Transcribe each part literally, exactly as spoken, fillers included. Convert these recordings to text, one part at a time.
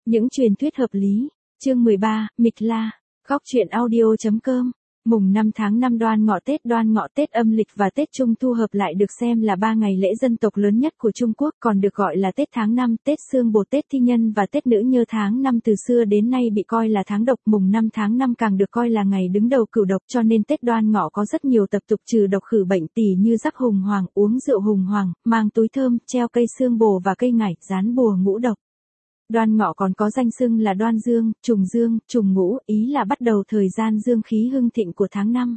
Những truyền thuyết hợp lý. Chương mười ba, Mịch La. Góc truyện audio chấm com. Mùng năm tháng năm Đoan Ngọ Tết Đoan Ngọ Tết âm lịch và Tết Trung Thu hợp lại được xem là ba ngày lễ dân tộc lớn nhất của Trung Quốc, còn được gọi là Tết tháng năm, Tết Sương Bồ, Tết Thi Nhân và Tết Nữ Nhơ. Tháng năm từ xưa đến nay bị coi là tháng độc, mùng năm tháng năm càng được coi là ngày đứng đầu cửu độc, cho nên Tết Đoan Ngọ có rất nhiều tập tục trừ độc khử bệnh tỉ như rắc hùng hoàng, uống rượu hùng hoàng, mang túi thơm, treo cây xương bồ và cây ngải, dán bùa ngũ độc. Đoan Ngọ còn có danh xưng là Đoan Dương, trùng dương, trùng ngũ, ý là bắt đầu thời gian dương khí hưng thịnh của tháng năm.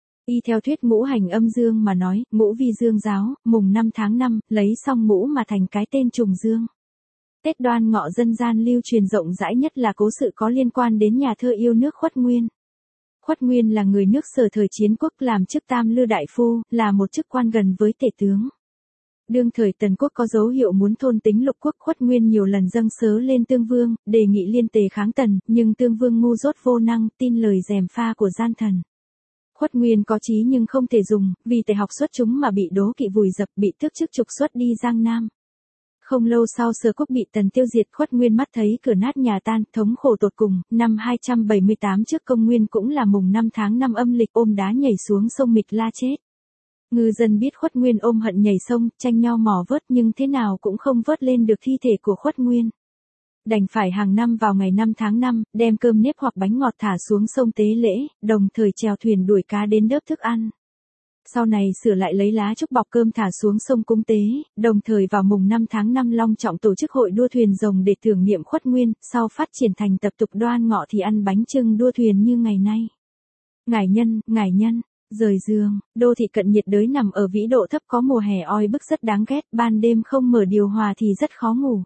Y theo thuyết ngũ hành âm dương mà nói, ngũ vi dương giáo, mùng năm tháng năm, lấy xong ngũ mà thành cái tên trùng dương. Tết Đoan Ngọ dân gian lưu truyền rộng rãi nhất là cố sự có liên quan đến nhà thơ yêu nước Khuất Nguyên. Khuất Nguyên là người nước Sở thời chiến quốc, làm chức tam lư đại phu, là một chức quan gần với tể tướng. Đương thời Tần quốc có dấu hiệu muốn thôn tính lục quốc, Khuất Nguyên nhiều lần dâng sớ lên Tương Vương, đề nghị liên tề kháng Tần, nhưng Tương Vương ngu dốt vô năng, tin lời gièm pha của gian thần. Khuất Nguyên có chí nhưng không thể dùng, vì tề học xuất chúng mà bị Đố Kỵ vùi dập, bị tước chức trục xuất đi Giang Nam. Không lâu sau Sở quốc bị Tần tiêu diệt, Khuất Nguyên mắt thấy cửa nát nhà tan, thống khổ tột cùng. Năm hai trăm bảy mươi tám trước công nguyên, cũng là mùng năm tháng năm âm lịch, ôm đá nhảy xuống sông Mịch La chết. Ngư dân biết Khuất Nguyên ôm hận nhảy sông, tranh nhau mò vớt nhưng thế nào cũng không vớt lên được thi thể của Khuất Nguyên. Đành phải hàng năm vào ngày năm tháng năm, đem cơm nếp hoặc bánh ngọt thả xuống sông tế lễ, đồng thời chèo thuyền đuổi cá đến đớp thức ăn. Sau này sửa lại lấy lá trúc bọc cơm thả xuống sông cúng tế, đồng thời vào mùng năm tháng năm long trọng tổ chức hội đua thuyền rồng để tưởng niệm Khuất Nguyên, sau phát triển thành tập tục Đoan Ngọ thì ăn bánh chưng đua thuyền như ngày nay. Ngải nhân, ngải nhân. Rời giường, đô thị cận nhiệt đới nằm ở vĩ độ thấp, có mùa hè oi bức rất đáng ghét, ban đêm không mở điều hòa thì rất khó ngủ.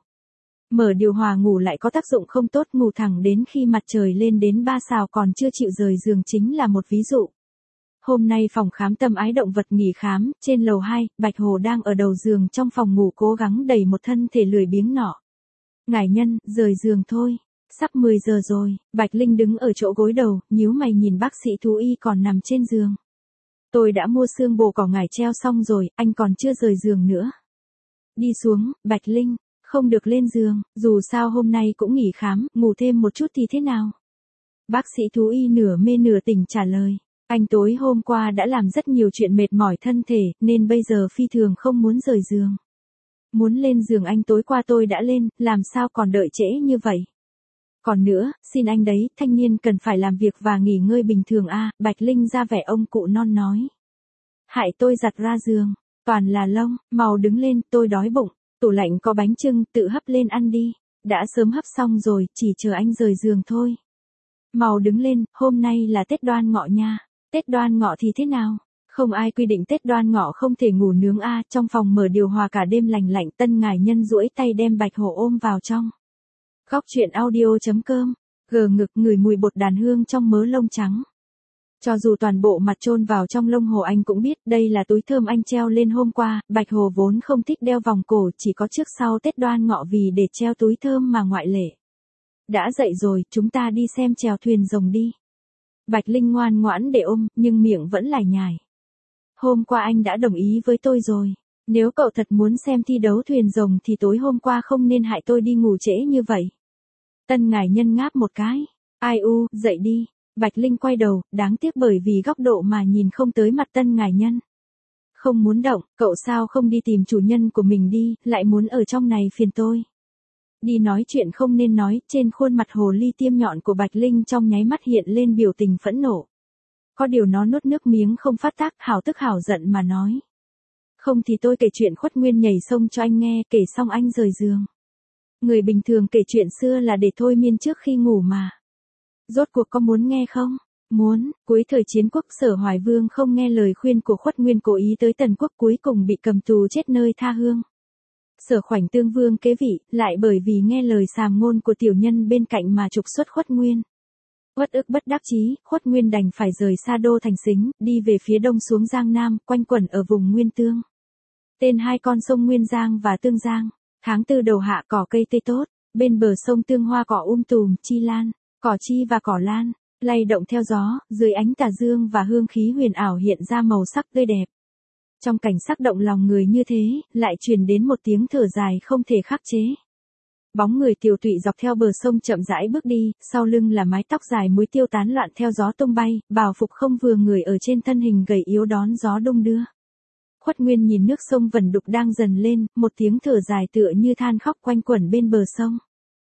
Mở điều hòa ngủ lại có tác dụng không tốt, ngủ thẳng đến khi mặt trời lên đến ba sào còn chưa chịu rời giường chính là một ví dụ. Hôm nay phòng khám tâm ái động vật nghỉ khám, trên lầu hai, Bạch Hồ đang ở đầu giường trong phòng ngủ cố gắng đẩy một thân thể lười biếng nọ. Ngải nhân, rời giường thôi. Sắp mười giờ rồi, Bạch Linh đứng ở chỗ gối đầu, nhíu mày nhìn bác sĩ thú y còn nằm trên giường. Tôi đã mua xương bồ cỏ ngải treo xong rồi, anh còn chưa rời giường nữa. Đi xuống, Bạch Linh, không được lên giường, dù sao hôm nay cũng nghỉ khám, ngủ thêm một chút thì thế nào? Bác sĩ thú y nửa mê nửa tỉnh trả lời, anh tối hôm qua đã làm rất nhiều chuyện mệt mỏi thân thể, nên bây giờ phi thường không muốn rời giường. Muốn lên giường anh tối qua tôi đã lên, làm sao còn đợi trễ như vậy? Còn nữa, xin anh đấy, thanh niên cần phải làm việc và nghỉ ngơi bình thường a. À, Bạch Linh ra vẻ ông cụ non nói. Hại tôi giặt ra giường, toàn là lông, mau đứng lên, tôi đói bụng, tủ lạnh có bánh chưng, tự hấp lên ăn đi, đã sớm hấp xong rồi, chỉ chờ anh rời giường thôi. Mau đứng lên, hôm nay là Tết Đoan Ngọ nha, Tết Đoan Ngọ thì thế nào? Không ai quy định Tết Đoan Ngọ không thể ngủ nướng a. À, trong phòng mở điều hòa cả đêm lành lạnh, Tân Ngải Nhân duỗi tay đem Bạch Hồ ôm vào trong. Góc truyện audio chấm com, gờ ngực ngửi mùi bột đàn hương trong mớ lông trắng. Cho dù toàn bộ mặt chôn vào trong lông hồ anh cũng biết đây là túi thơm anh treo lên hôm qua, Bạch Hồ vốn không thích đeo vòng cổ, chỉ có trước sau Tết Đoan Ngọ vì để treo túi thơm mà ngoại lệ. Đã dậy rồi, chúng ta đi xem chèo thuyền rồng đi. Bạch Linh ngoan ngoãn để ôm, nhưng miệng vẫn lải nhải. Hôm qua anh đã đồng ý với tôi rồi. Nếu cậu thật muốn xem thi đấu thuyền rồng thì tối hôm qua không nên hại tôi đi ngủ trễ như vậy. Tân Ngải Nhân ngáp một cái. Ai u, dậy đi. Bạch Linh quay đầu, đáng tiếc bởi vì góc độ mà nhìn không tới mặt Tân Ngải Nhân. Không muốn động, cậu sao không đi tìm chủ nhân của mình đi, lại muốn ở trong này phiền tôi. Đi nói chuyện không nên nói, trên khuôn mặt hồ ly tiêm nhọn của Bạch Linh trong nháy mắt hiện lên biểu tình phẫn nộ. Có điều nó nuốt nước miếng không phát tác, hảo tức hảo giận mà nói. Không thì tôi kể chuyện Khuất Nguyên nhảy sông cho anh nghe, kể xong anh rời giường. Người bình thường kể chuyện xưa là để thôi miên trước khi ngủ mà. Rốt cuộc có muốn nghe không? Muốn. Cuối thời chiến quốc, Sở Hoài Vương không nghe lời khuyên của Khuất Nguyên, cố ý tới Tần quốc, cuối cùng bị cầm tù chết nơi tha hương. Sở Khoảnh Tương Vương kế vị, lại bởi vì nghe lời sàm ngôn của tiểu nhân bên cạnh mà trục xuất Khuất Nguyên. Uất ức bất đắc chí, Khuất Nguyên đành phải rời xa đô thành Sính, đi về phía đông xuống Giang Nam, quanh quẩn ở vùng Nguyên Tương. Tên hai con sông Nguyên Giang và Tương Giang. Tháng tư đầu hạ cỏ cây tươi tốt, bên bờ sông Tương hoa cỏ um tùm, chi lan, cỏ chi và cỏ lan, lay động theo gió, dưới ánh tà dương và hương khí huyền ảo hiện ra màu sắc tươi đẹp. Trong cảnh sắc động lòng người như thế, lại truyền đến một tiếng thở dài không thể khắc chế. Bóng người tiều tụy dọc theo bờ sông chậm rãi bước đi, sau lưng là mái tóc dài muối tiêu tán loạn theo gió tung bay, bào phục không vừa người ở trên thân hình gầy yếu đón gió đung đưa. Khuất Nguyên nhìn nước sông vẩn đục đang dần lên, một tiếng thở dài tựa như than khóc quanh quẩn bên bờ sông.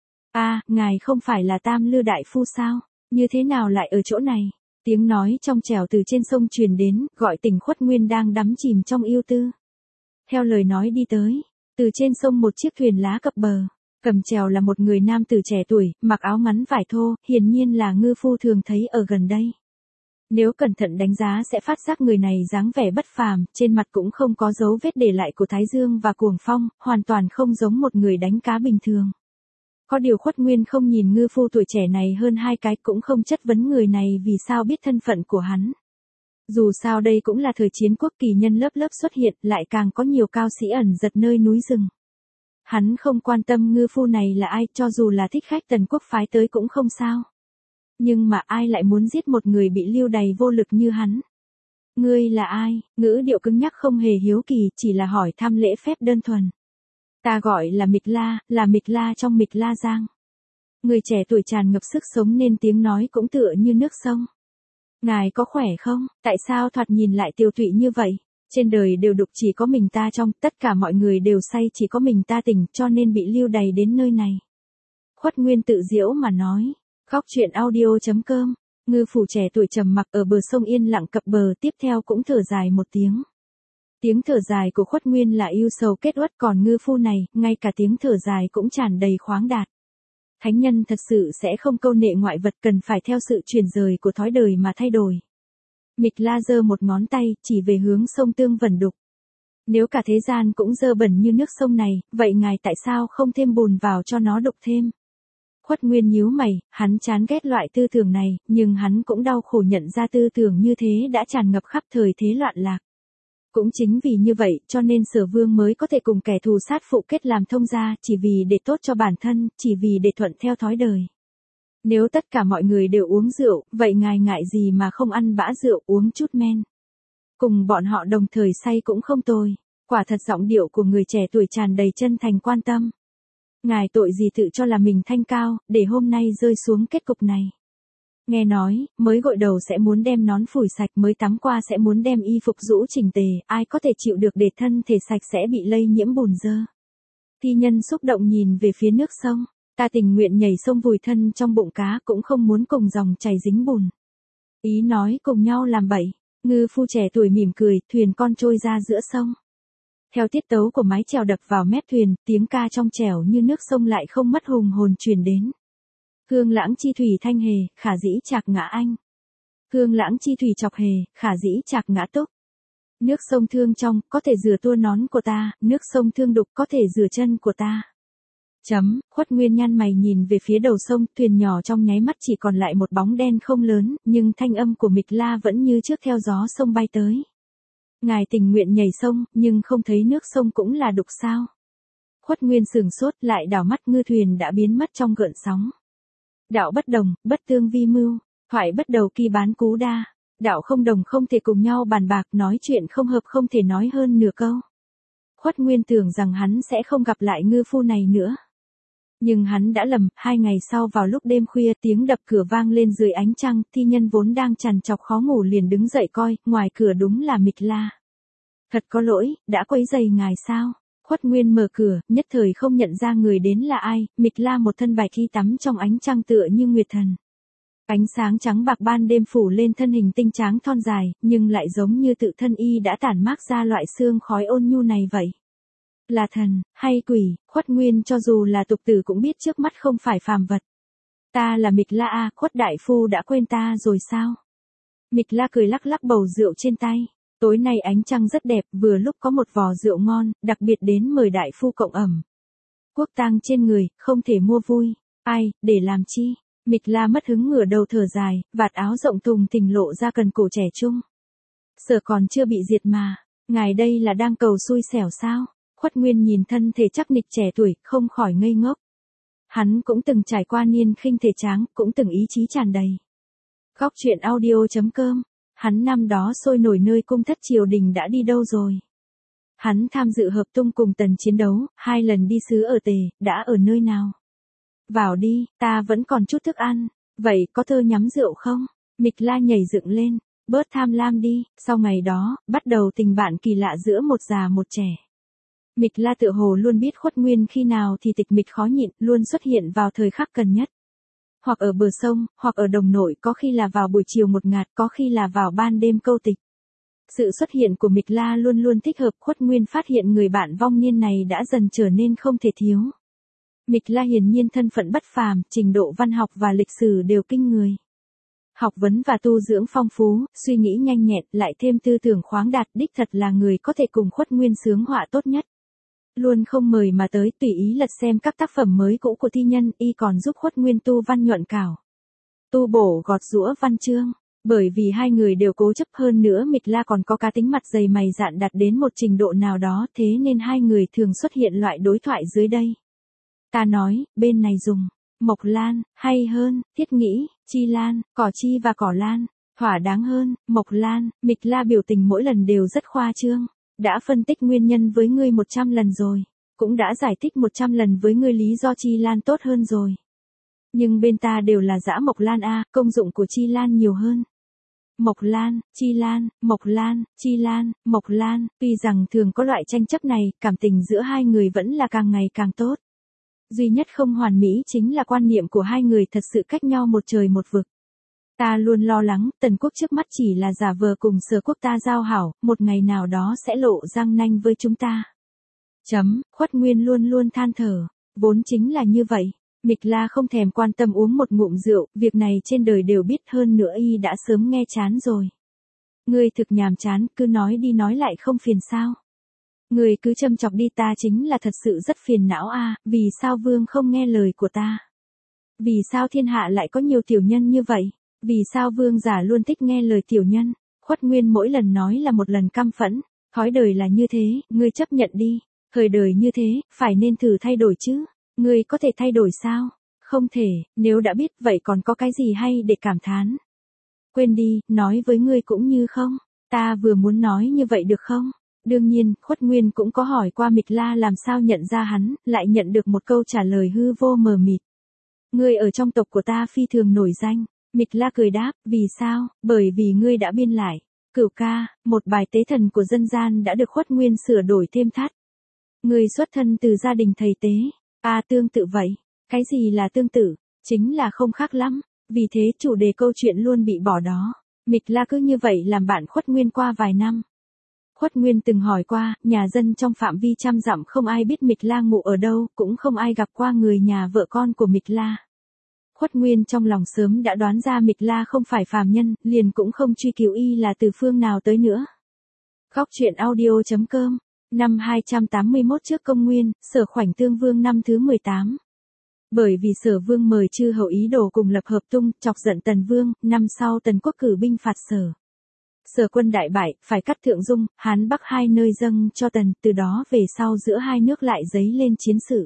A, ngài không phải là Tam Lư đại phu sao? Như thế nào lại ở chỗ này? Tiếng nói trong trẻo từ trên sông truyền đến, gọi tỉnh Khuất Nguyên đang đắm chìm trong yêu tư. Theo lời nói đi tới, từ trên sông một chiếc thuyền lá cập bờ, cầm chèo là một người nam tử trẻ tuổi, mặc áo ngắn vải thô, hiển nhiên là ngư phu thường thấy ở gần đây. Nếu cẩn thận đánh giá sẽ phát giác người này dáng vẻ bất phàm, trên mặt cũng không có dấu vết để lại của Thái Dương và cuồng phong, hoàn toàn không giống một người đánh cá bình thường. Có điều Khuất Nguyên không nhìn ngư phu tuổi trẻ này hơn hai cái, cũng không chất vấn người này vì sao biết thân phận của hắn. Dù sao đây cũng là thời chiến quốc, kỳ nhân lớp lớp xuất hiện, lại càng có nhiều cao sĩ ẩn giật nơi núi rừng. Hắn không quan tâm ngư phu này là ai, cho dù là thích khách Tần quốc phái tới cũng không sao. Nhưng mà ai lại muốn giết một người bị lưu đày vô lực như hắn? Ngươi là ai? Ngữ điệu cứng nhắc không hề hiếu kỳ, chỉ là hỏi thăm lễ phép đơn thuần. Ta gọi là Mịch La, là Mịch La trong Mịch La Giang. Người trẻ tuổi tràn ngập sức sống nên tiếng nói cũng tựa như nước sông. Ngài có khỏe không? Tại sao thoạt nhìn lại tiều tụy như vậy? Trên đời đều đục chỉ có mình ta trong, tất cả mọi người đều say chỉ có mình ta tỉnh, cho nên bị lưu đày đến nơi này. Khuất Nguyên tự giễu mà nói. Góc truyện audio chấm com, ngư phủ trẻ tuổi trầm mặc ở bờ sông yên lặng cập bờ, tiếp theo cũng thở dài một tiếng. Tiếng thở dài của Khuất Nguyên là ưu sầu kết uất, còn ngư phu này, ngay cả tiếng thở dài cũng tràn đầy khoáng đạt. Thánh nhân thật sự sẽ không câu nệ ngoại vật, cần phải theo sự chuyển rời của thói đời mà thay đổi. Mịch La giơ một ngón tay, chỉ về hướng sông Tương vẩn đục. Nếu cả thế gian cũng dơ bẩn như nước sông này, vậy ngài tại sao không thêm bùn vào cho nó đục thêm? Khuất Nguyên nhíu mày, hắn chán ghét loại tư tưởng này, nhưng hắn cũng đau khổ nhận ra tư tưởng như thế đã tràn ngập khắp thời thế loạn lạc. Cũng chính vì như vậy, cho nên Sở Vương mới có thể cùng kẻ thù sát phụ kết làm thông gia, chỉ vì để tốt cho bản thân, chỉ vì để thuận theo thói đời. Nếu tất cả mọi người đều uống rượu, vậy ngài ngại gì mà không ăn bã rượu, uống chút men. Cùng bọn họ đồng thời say cũng không tồi. Quả thật giọng điệu của người trẻ tuổi tràn đầy chân thành quan tâm. Ngài tội gì tự cho là mình thanh cao, để hôm nay rơi xuống kết cục này. Nghe nói, mới gội đầu sẽ muốn đem nón phủi sạch, mới tắm qua sẽ muốn đem y phục rũ chỉnh tề, ai có thể chịu được để thân thể sạch sẽ bị lây nhiễm bùn dơ. Thi nhân xúc động nhìn về phía nước sông, ta tình nguyện nhảy sông vùi thân trong bụng cá cũng không muốn cùng dòng chảy dính bùn. Ý nói cùng nhau làm bậy, ngư phu trẻ tuổi mỉm cười, thuyền con trôi ra giữa sông. Theo tiết tấu của mái chèo đập vào mép thuyền, tiếng ca trong trẻo như nước sông lại không mất hùng hồn truyền đến. Hương lãng chi thủy thanh hề, khả dĩ chạc ngã anh. Hương lãng chi thủy chọc hề, khả dĩ chạc ngã túc. Nước sông thương trong, có thể rửa tua nón của ta, nước sông thương đục có thể rửa chân của ta. Chấm, Khuất Nguyên nhăn mày nhìn về phía đầu sông, thuyền nhỏ trong nháy mắt chỉ còn lại một bóng đen không lớn, nhưng thanh âm của Mịch La vẫn như trước theo gió sông bay tới. Ngài tình nguyện nhảy sông, nhưng không thấy nước sông cũng là đục sao? Khuất Nguyên sửng sốt, lại đảo mắt, ngư thuyền đã biến mất trong gợn sóng. Đạo bất đồng, bất tương vi mưu, thoại bất đầu kỳ bán cú đa. Đạo không đồng không thể cùng nhau bàn bạc, nói chuyện không hợp không thể nói hơn nửa câu. Khuất Nguyên tưởng rằng hắn sẽ không gặp lại ngư phu này nữa. Nhưng hắn đã lầm, hai ngày sau vào lúc đêm khuya, tiếng đập cửa vang lên dưới ánh trăng, thi nhân vốn đang trằn trọc khó ngủ liền đứng dậy coi, ngoài cửa đúng là Mịch La. Thật có lỗi, đã quấy rầy ngài sao? Khuất Nguyên mở cửa, nhất thời không nhận ra người đến là ai, Mịch La một thân bạch y tắm trong ánh trăng tựa như nguyệt thần. Ánh sáng trắng bạc ban đêm phủ lên thân hình tinh tráng thon dài, nhưng lại giống như tự thân y đã tản mát ra loại sương khói ôn nhu này vậy. Là thần, hay quỷ, Khuất Nguyên cho dù là tục tử cũng biết trước mắt không phải phàm vật. Ta là Mịch La a, Khuất đại phu đã quên ta rồi sao? Mịch La cười lắc lắc bầu rượu trên tay. Tối nay ánh trăng rất đẹp, vừa lúc có một vò rượu ngon, đặc biệt đến mời đại phu cộng ẩm. Quốc tang trên người, không thể mua vui. Ai, để làm chi? Mịch La mất hứng ngửa đầu thở dài, vạt áo rộng thùng thình lộ ra cần cổ trẻ trung. Sở còn chưa bị diệt mà, ngài đây là đang cầu xui xẻo sao? Khuất Nguyên nhìn thân thể chắc nịch trẻ tuổi, không khỏi ngây ngốc. Hắn cũng từng trải qua niên khinh thể tráng, cũng từng ý chí tràn đầy. Góc truyện audio chấm com, hắn năm đó sôi nổi nơi cung thất triều đình đã đi đâu rồi? Hắn tham dự hợp tung cùng Tần chiến đấu, hai lần đi sứ ở Tề, đã ở nơi nào? Vào đi, ta vẫn còn chút thức ăn. Vậy có thơ nhắm rượu không? Mịch La nhảy dựng lên, bớt tham lam đi. Sau ngày đó, bắt đầu tình bạn kỳ lạ giữa một già một trẻ. Mịch La tựa hồ luôn biết Khuất Nguyên khi nào thì tịch mịch khó nhịn, luôn xuất hiện vào thời khắc cần nhất. Hoặc ở bờ sông, hoặc ở đồng nội, có khi là vào buổi chiều một ngạt, có khi là vào ban đêm câu tịch. Sự xuất hiện của Mịch La luôn luôn thích hợp. Khuất Nguyên phát hiện người bạn vong niên này đã dần trở nên không thể thiếu. Mịch La hiển nhiên thân phận bất phàm, trình độ văn học và lịch sử đều kinh người. Học vấn và tu dưỡng phong phú, suy nghĩ nhanh nhẹn, lại thêm tư tưởng khoáng đạt, đích thật là người có thể cùng Khuất Nguyên xướng họa tốt nhất. Luôn không mời mà tới, tùy ý lật xem các tác phẩm mới cũ của thi nhân, y còn giúp Khuất Nguyên tu văn nhuận cảo, tu bổ gọt giũa văn chương. Bởi vì hai người đều cố chấp, hơn nữa Mịch La còn có cá tính mặt dày mày dạn đạt đến một trình độ nào đó, thế nên hai người thường xuất hiện loại đối thoại dưới đây. Ta nói, bên này dùng mộc lan, hay hơn, thiết nghĩ, chi lan, cỏ chi và cỏ lan, thỏa đáng hơn, mộc lan. Mịch La biểu tình mỗi lần đều rất khoa trương. Đã phân tích nguyên nhân với ngươi một trăm lần rồi. Cũng đã giải thích một trăm lần với ngươi lý do chi lan tốt hơn rồi. Nhưng bên ta đều là dã mộc lan a, công dụng của chi lan nhiều hơn. Mộc lan, chi lan, mộc lan, chi lan, mộc lan. Tuy rằng thường có loại tranh chấp này, cảm tình giữa hai người vẫn là càng ngày càng tốt. Duy nhất không hoàn mỹ chính là quan niệm của hai người thật sự cách nhau một trời một vực. Ta luôn lo lắng, Tần quốc trước mắt chỉ là giả vờ cùng Sở quốc ta giao hảo, một ngày nào đó sẽ lộ răng nanh với chúng ta. Chấm, Khuất Nguyên luôn luôn than thở, vốn chính là như vậy. Mịch La không thèm quan tâm uống một ngụm rượu, việc này trên đời đều biết, hơn nữa y đã sớm nghe chán rồi. Ngươi thực nhàm chán, cứ nói đi nói lại không phiền sao? Ngươi cứ châm chọc đi, ta chính là thật sự rất phiền não a, vì sao vương không nghe lời của ta? Vì sao thiên hạ lại có nhiều tiểu nhân như vậy? Vì sao vương giả luôn thích nghe lời tiểu nhân? Khuất Nguyên mỗi lần nói là một lần căm phẫn, thói đời là như thế, ngươi chấp nhận đi, thời đời như thế, phải nên thử thay đổi chứ. Ngươi có thể thay đổi sao? Không thể, nếu đã biết vậy còn có cái gì hay để cảm thán? Quên đi, nói với ngươi cũng như không. Ta vừa muốn nói như vậy được không? Đương nhiên, Khuất Nguyên cũng có hỏi qua Mịch La làm sao nhận ra hắn, lại nhận được một câu trả lời hư vô mờ mịt. Ngươi ở trong tộc của ta phi thường nổi danh. Mịch La cười đáp, vì sao? Bởi vì ngươi đã biên lại Cửu ca, một bài tế thần của dân gian đã được Khuất Nguyên sửa đổi thêm thắt. Ngươi xuất thân từ gia đình thầy tế. À, tương tự vậy. Cái gì là tương tự? Chính là không khác lắm. Vì thế chủ đề câu chuyện luôn bị bỏ đó. Mịch La cứ như vậy làm bạn Khuất Nguyên qua vài năm. Khuất Nguyên từng hỏi qua, nhà dân trong phạm vi trăm dặm không ai biết Mịch La ngụ ở đâu, cũng không ai gặp qua người nhà vợ con của Mịch La. Khuất Nguyên trong lòng sớm đã đoán ra Mịch La không phải phàm nhân, liền cũng không truy cứu y là từ phương nào tới nữa. Góc truyện audio chấm com. Năm hai trăm tám mươi mốt trước công nguyên, Sở Khoảnh Tương Vương năm thứ mười tám. Bởi vì Sở Vương mời chư hầu ý đồ cùng lập hợp tung, chọc giận Tần Vương, năm sau Tần quốc cử binh phạt Sở. Sở quân đại bại, phải cắt Thượng Dung, Hán Bắc hai nơi dâng cho Tần, từ đó về sau giữa hai nước lại dấy lên chiến sự.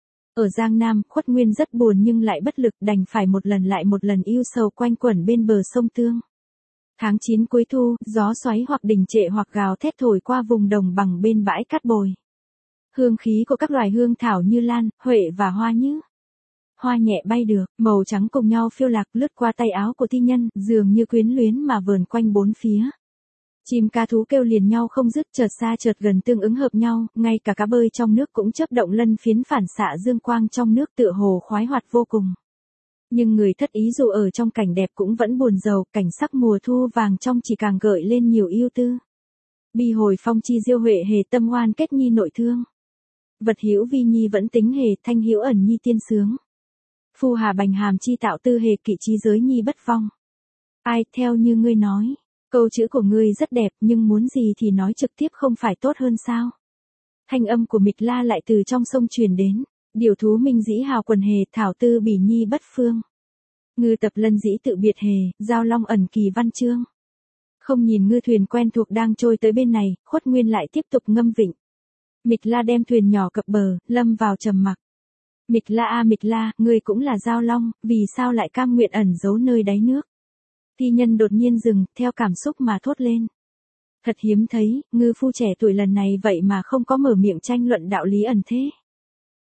Ở Giang Nam, Khuất Nguyên rất buồn nhưng lại bất lực, đành phải một lần lại một lần ưu sầu quanh quẩn bên bờ sông Tương. Tháng chín cuối thu, gió xoáy hoặc đình trệ hoặc gào thét thổi qua vùng đồng bằng bên bãi cát bồi. Hương khí của các loài hương thảo như lan, huệ và hoa nhứ. Hoa nhẹ bay được, màu trắng cùng nhau phiêu lạc lướt qua tay áo của thi nhân, dường như quyến luyến mà vờn quanh bốn phía. Chim ca thú kêu liền nhau không dứt, chợt xa chợt gần tương ứng hợp nhau, ngay cả cá bơi trong nước cũng chớp động lân phiến phản xạ dương quang trong nước tựa hồ khoái hoạt vô cùng. Nhưng người thất ý dù ở trong cảnh đẹp cũng vẫn buồn rầu, cảnh sắc mùa thu vàng trong chỉ càng gợi lên nhiều yêu tư. Bi hồi phong chi diêu huệ hề tâm hoan kết nhi nội thương. Vật hữu vi nhi vẫn tính hề, thanh hữu ẩn nhi tiên sướng. Phu hà bành hàm chi tạo tư hề, kỵ chi giới nhi bất vong. Ai, theo như ngươi nói, câu chữ của ngươi rất đẹp, nhưng muốn gì thì nói trực tiếp không phải tốt hơn sao? Thanh âm của Mịch La lại từ trong sông truyền đến. Điều thú minh dĩ hào quần hề, thảo tư bỉ nhi bất phương. Ngư tập lân dĩ tự biệt hề, giao long ẩn kỳ văn chương. Không nhìn ngư thuyền quen thuộc đang trôi tới bên này, Khuất Nguyên lại tiếp tục ngâm vịnh. Mịch La đem thuyền nhỏ cập bờ, lâm vào trầm mặc. Mịch La a Mịch La, ngươi cũng là giao long, vì sao lại cam nguyện ẩn giấu nơi đáy nước? Thi nhân đột nhiên dừng, theo cảm xúc mà thốt lên. Thật hiếm thấy, ngư phu trẻ tuổi lần này vậy mà không có mở miệng tranh luận đạo lý ẩn thế.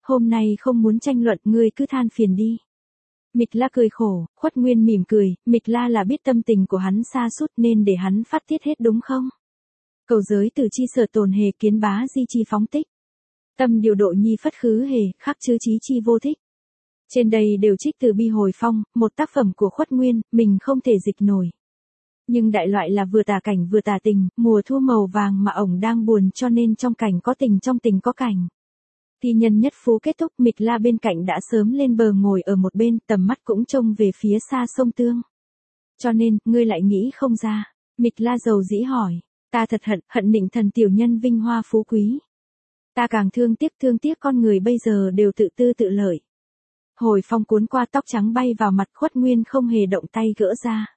hôm nay không muốn tranh luận, ngươi cứ than phiền đi. Mịch La cười khổ, Khuất Nguyên mỉm cười, Mịch La là biết tâm tình của hắn sa sút nên để hắn phát tiết hết đúng không? Cầu giới từ chi sở tồn hề kiến bá di chi phóng tích. Tâm điều độ nhi phất khứ hề, khắc chứ chí chi vô thích. Trên đây đều trích từ Bi Hồi Phong, một tác phẩm của Khuất Nguyên, mình không thể dịch nổi. Nhưng đại loại là vừa tả cảnh vừa tả tình, mùa thu màu vàng mà ổng đang buồn cho nên trong cảnh có tình trong tình có cảnh. Thi nhân nhất phú kết thúc, Mịch La bên cạnh đã sớm lên bờ ngồi ở một bên, tầm mắt cũng trông về phía xa sông Tương. Cho nên, ngươi lại nghĩ không ra. Mịch La dầu dĩ hỏi, ta thật hận, hận nịnh thần tiểu nhân vinh hoa phú quý. Ta càng thương tiếc thương tiếc con người bây giờ đều tự tư tự lợi. Hồi Phong cuốn qua tóc trắng bay vào mặt, Khuất Nguyên không hề động tay gỡ ra.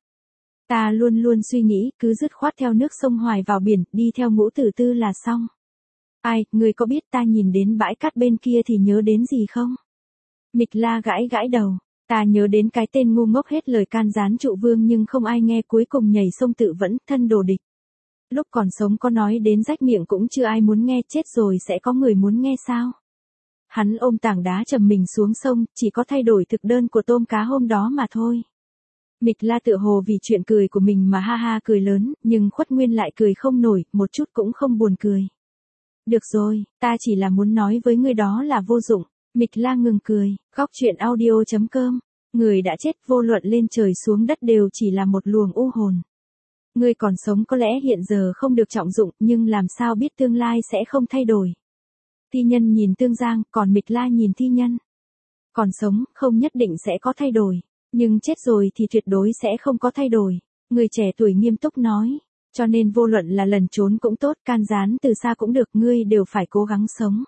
Ta luôn luôn suy nghĩ, cứ dứt khoát theo nước sông Hoài vào biển, đi theo Ngũ Tử Tư là xong. Ai, người có biết ta nhìn đến bãi cát bên kia thì nhớ đến gì không? Mịch La gãi gãi đầu, ta nhớ đến cái tên ngu ngốc hết lời can gián trụ vương nhưng không ai nghe, cuối cùng nhảy sông tự vẫn, thân đồ địch. Lúc còn sống có nói đến rách miệng cũng chưa ai muốn nghe, chết rồi sẽ có người muốn nghe sao? Hắn ôm tảng đá trầm mình xuống sông, chỉ có thay đổi thực đơn của tôm cá hôm đó mà thôi. Mịch La tựa hồ vì chuyện cười của mình mà ha ha cười lớn, nhưng Khuất Nguyên lại cười không nổi, một chút cũng không buồn cười. Được rồi, ta chỉ là muốn nói với ngươi đó là vô dụng. Mịch La ngừng cười, góc chuyện audio chấm com. Người đã chết vô luận lên trời xuống đất đều chỉ là một luồng u hồn. Ngươi còn sống có lẽ hiện giờ không được trọng dụng, nhưng làm sao biết tương lai sẽ không thay đổi. Thi nhân nhìn Tương Giang, còn Mịch La nhìn thi nhân. Còn sống, không nhất định sẽ có thay đổi. Nhưng chết rồi thì tuyệt đối sẽ không có thay đổi. Người trẻ tuổi nghiêm túc nói. Cho nên vô luận là lần trốn cũng tốt, can gián từ xa cũng được, ngươi đều phải cố gắng sống.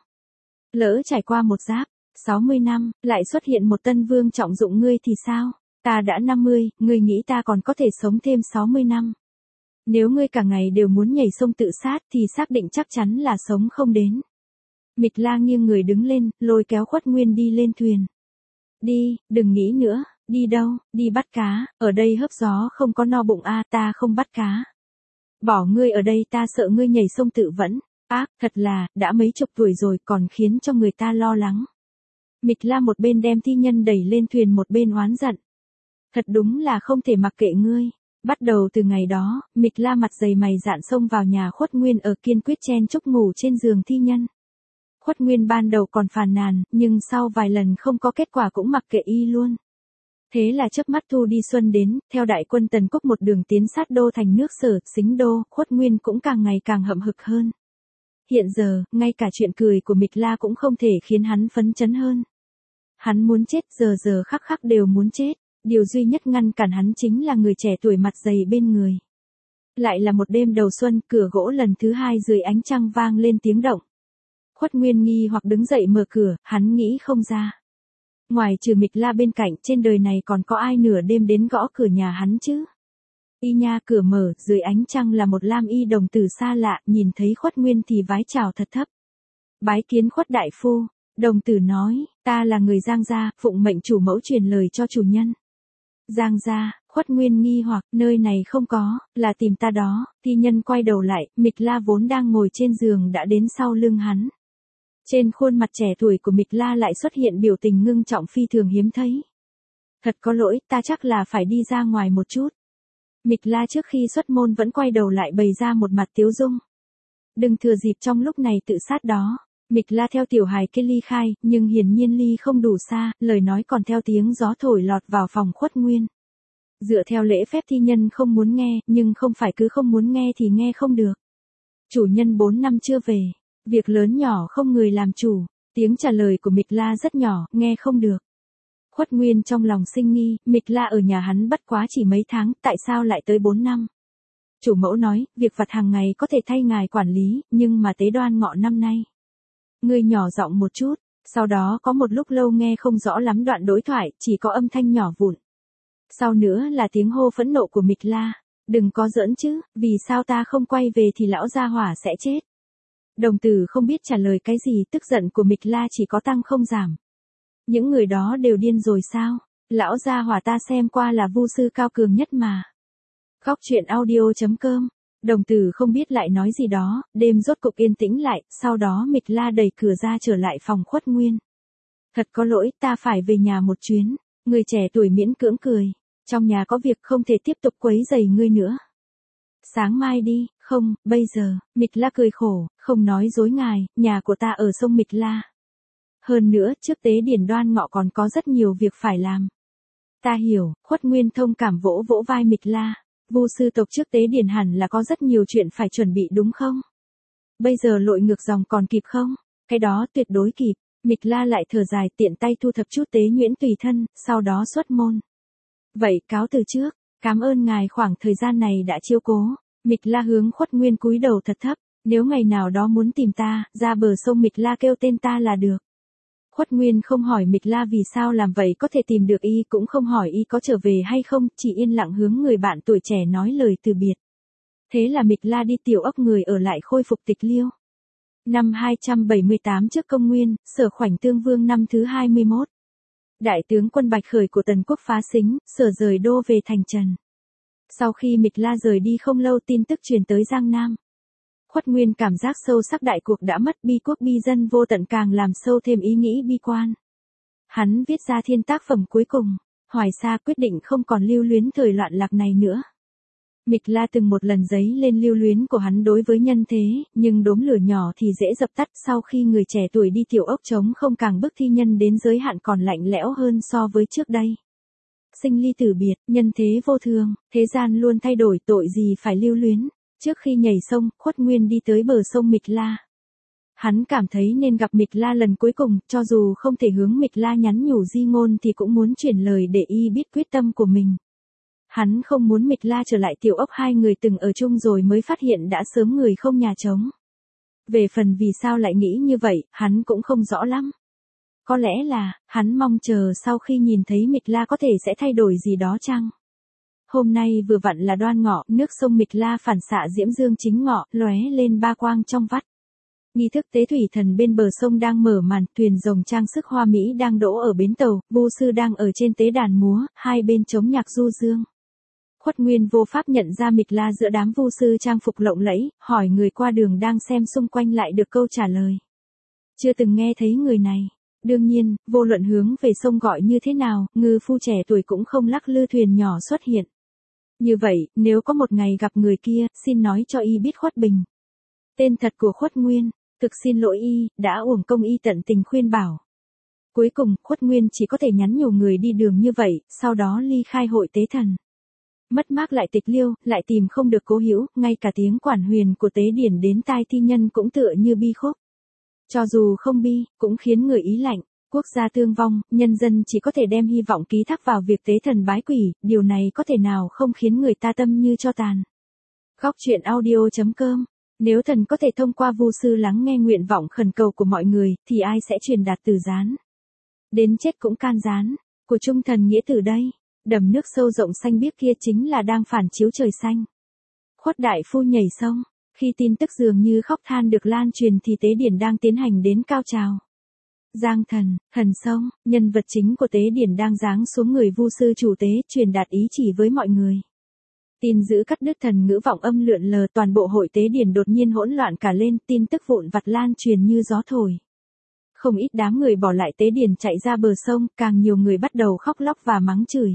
Lỡ trải qua một giáp, sáu mươi năm, lại xuất hiện một tân vương trọng dụng ngươi thì sao? Ta đã năm mươi, ngươi nghĩ ta còn có thể sống thêm sáu mươi năm. Nếu ngươi cả ngày đều muốn nhảy sông tự sát thì xác định chắc chắn là sống không đến. Mịch La nghiêng người đứng lên, lôi kéo Khuất Nguyên đi lên thuyền. Đi, đừng nghĩ nữa, đi đâu, đi bắt cá, ở đây hớp gió không có no bụng a, à, ta không bắt cá. Bỏ ngươi ở đây ta sợ ngươi nhảy sông tự vẫn, ác, thật là, đã mấy chục tuổi rồi còn khiến cho người ta lo lắng. Mịch La một bên đem thi nhân đẩy lên thuyền một bên oán giận. Thật đúng là không thể mặc kệ ngươi. Bắt đầu từ ngày đó, Mịch La mặt dày mày dạn xông vào nhà Khuất Nguyên ở, kiên quyết chen chúc ngủ trên giường thi nhân. Khuất Nguyên ban đầu còn phàn nàn, nhưng sau vài lần không có kết quả cũng mặc kệ y luôn. Thế là chớp mắt thu đi xuân đến, theo đại quân Tần Quốc một đường tiến sát đô thành nước Sở, Sính đô, Khuất Nguyên cũng càng ngày càng hậm hực hơn. Hiện giờ, ngay cả chuyện cười của Mịch La cũng không thể khiến hắn phấn chấn hơn. Hắn muốn chết, giờ giờ khắc khắc đều muốn chết, điều duy nhất ngăn cản hắn chính là người trẻ tuổi mặt dày bên người. Lại là một đêm đầu xuân, cửa gỗ lần thứ hai dưới ánh trăng vang lên tiếng động. Khuất Nguyên nghi hoặc đứng dậy mở cửa, hắn nghĩ không ra. Ngoài trừ Mịch La bên cạnh, trên đời này còn có ai nửa đêm đến gõ cửa nhà hắn chứ? Y nha, cửa mở, dưới ánh trăng là một lam y đồng tử xa lạ, nhìn thấy Khuất Nguyên thì vái chào thật thấp. Bái kiến Khuất đại phu, đồng tử nói, ta là người Giang gia, phụng mệnh chủ mẫu truyền lời cho chủ nhân. Giang gia, Khuất Nguyên nghi hoặc, nơi này không có, là tìm ta đó. Thi nhân quay đầu lại, Mịch La vốn đang ngồi trên giường đã đến sau lưng hắn. Trên khuôn mặt trẻ tuổi của Mịch La lại xuất hiện biểu tình ngưng trọng phi thường hiếm thấy. Thật có lỗi, ta chắc là phải đi ra ngoài một chút. Mịch La trước khi xuất môn vẫn quay đầu lại bày ra một mặt tiếu dung. Đừng thừa dịp trong lúc này tự sát đó. Mịch La theo tiểu hài kia ly khai, nhưng hiển nhiên ly không đủ xa, lời nói còn theo tiếng gió thổi lọt vào phòng Khuất Nguyên. Dựa theo lễ phép thi nhân không muốn nghe, nhưng không phải cứ không muốn nghe thì nghe không được. Chủ nhân bốn năm chưa về. Việc lớn nhỏ không người làm chủ, tiếng trả lời của Mịch La rất nhỏ, nghe không được. Khuất Nguyên trong lòng sinh nghi, Mịch La ở nhà hắn bất quá chỉ mấy tháng, tại sao lại tới bốn năm? Chủ mẫu nói, việc vặt hàng ngày có thể thay ngài quản lý, nhưng mà tế đoan ngọ năm nay. Ngươi nhỏ giọng một chút, sau đó có một lúc lâu nghe không rõ lắm đoạn đối thoại, chỉ có âm thanh nhỏ vụn. Sau nữa là tiếng hô phẫn nộ của Mịch La, đừng có giỡn chứ, vì sao ta không quay về thì lão gia hỏa sẽ chết. Đồng tử không biết trả lời cái gì, tức giận của Mịch La chỉ có tăng không giảm. Những người đó đều điên rồi sao? Lão gia hỏa ta xem qua là vu sư cao cường nhất mà. Góc chuyện audio chấm com. Đồng tử không biết lại nói gì đó, đêm rốt cục yên tĩnh lại, sau đó Mịch La đẩy cửa ra trở lại phòng Khuất Nguyên. Thật có lỗi, ta phải về nhà một chuyến. Người trẻ tuổi miễn cưỡng cười. Trong nhà có việc không thể tiếp tục quấy rầy ngươi nữa. Sáng mai đi, không, bây giờ, Mịch La cười khổ, không nói dối ngài, nhà của ta ở sông Mịch La. Hơn nữa, trước tế điển Đoan Ngọ còn có rất nhiều việc phải làm. Ta hiểu, Khuất Nguyên thông cảm vỗ vỗ vai Mịch La. Vu sư tộc trước tế điển hẳn là có rất nhiều chuyện phải chuẩn bị đúng không? Bây giờ lội ngược dòng còn kịp không? Cái đó tuyệt đối kịp. Mịch La lại thở dài tiện tay thu thập chút tế nhuyễn tùy thân, sau đó xuất môn. Vậy cáo từ trước, cảm ơn ngài khoảng thời gian này đã chiếu cố. Mịch La hướng Khuất Nguyên cúi đầu thật thấp, nếu ngày nào đó muốn tìm ta, ra bờ sông Mịch La kêu tên ta là được. Khuất Nguyên không hỏi Mịch La vì sao làm vậy có thể tìm được y, cũng không hỏi y có trở về hay không, chỉ yên lặng hướng người bạn tuổi trẻ nói lời từ biệt. Thế là Mịch La đi tiểu ốc người ở lại khôi phục tịch liêu. Năm hai trăm bảy mươi tám trước công nguyên, Sở Khoảnh Tương Vương năm thứ hai mươi mốt. Đại tướng quân Bạch Khởi của Tần quốc phá Sính, Sở rời đô về thành Trần. Sau khi Mịch La rời đi không lâu tin tức truyền tới Giang Nam. Khuất Nguyên cảm giác sâu sắc đại cuộc đã mất, bi quốc bi dân vô tận càng làm sâu thêm ý nghĩ bi quan. Hắn viết ra thiên tác phẩm cuối cùng, Hoài Sa quyết định không còn lưu luyến thời loạn lạc này nữa. Mịch La từng một lần dấy lên lưu luyến của hắn đối với nhân thế, nhưng đốm lửa nhỏ thì dễ dập tắt, sau khi người trẻ tuổi đi tiểu ốc trống không càng bức thi nhân đến giới hạn còn lạnh lẽo hơn so với trước đây. Sinh ly tử biệt, nhân thế vô thường, thế gian luôn thay đổi, tội gì phải lưu luyến. Trước khi nhảy sông, Khuất Nguyên đi tới bờ sông Mịch La. Hắn cảm thấy nên gặp Mịch La lần cuối cùng, cho dù không thể hướng Mịch La nhắn nhủ di ngôn thì cũng muốn truyền lời để y biết quyết tâm của mình. Hắn không muốn Mịch La trở lại tiểu ốc hai người từng ở chung rồi mới phát hiện đã sớm người không nhà trống. Về phần vì sao lại nghĩ như vậy, hắn cũng không rõ lắm. Có lẽ là, hắn mong chờ sau khi nhìn thấy Mịch La có thể sẽ thay đổi gì đó chăng? Hôm nay vừa vặn là Đoan Ngọ, nước sông Mịch La phản xạ diễm dương chính ngọ, lóe lên ba quang trong vắt. Nghi thức tế thủy thần bên bờ sông đang mở màn, thuyền rồng trang sức hoa mỹ đang đỗ ở bến tàu, Vu sư đang ở trên tế đàn múa, hai bên chống nhạc du dương. Khuất Nguyên vô pháp nhận ra Mịch La giữa đám vu sư trang phục lộng lẫy, hỏi người qua đường đang xem xung quanh lại được câu trả lời. Chưa từng nghe thấy người này. Đương nhiên, vô luận hướng về sông gọi như thế nào, ngư phu trẻ tuổi cũng không lắc lư thuyền nhỏ xuất hiện. Như vậy, nếu có một ngày gặp người kia, xin nói cho y biết Khuất Bình. Tên thật của Khuất Nguyên, thực xin lỗi y, đã uổng công y tận tình khuyên bảo. Cuối cùng, Khuất Nguyên chỉ có thể nhắn nhủ người đi đường như vậy, sau đó ly khai hội tế thần. Mất mát lại tịch liêu, lại tìm không được Cố Hữu, ngay cả tiếng quản huyền của tế điển đến tai thi nhân cũng tựa như bi khúc. Cho dù không bi, cũng khiến người ý lạnh. Quốc gia thương vong, nhân dân chỉ có thể đem hy vọng ký thác vào việc tế thần bái quỷ, điều này có thể nào không khiến người ta tâm như tro tàn. Góc truyện audio chấm com. Nếu thần có thể thông qua vu sư lắng nghe nguyện vọng khẩn cầu của mọi người, thì ai sẽ truyền đạt từ gián? Đến chết cũng can gián. Của trung thần nghĩa từ đây. Đầm nước sâu rộng xanh biếc kia chính là đang phản chiếu trời xanh. Khuất đại phu nhảy sông. Khi tin tức dường như khóc than được lan truyền thì tế điển đang tiến hành đến cao trào. Giang thần, thần sông, nhân vật chính của tế điển đang giáng xuống người vu sư chủ tế, truyền đạt ý chỉ với mọi người. Tin dữ cắt đứt thần ngữ vọng âm lượn lờ, toàn bộ hội tế điển đột nhiên hỗn loạn cả lên, tin tức vụn vặt lan truyền như gió thổi. Không ít đám người bỏ lại tế điển chạy ra bờ sông, càng nhiều người bắt đầu khóc lóc và mắng chửi.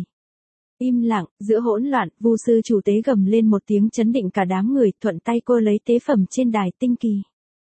Im lặng, giữa hỗn loạn, vu sư chủ tế gầm lên một tiếng chấn định cả đám người, thuận tay cô lấy tế phẩm trên đài tinh kỳ.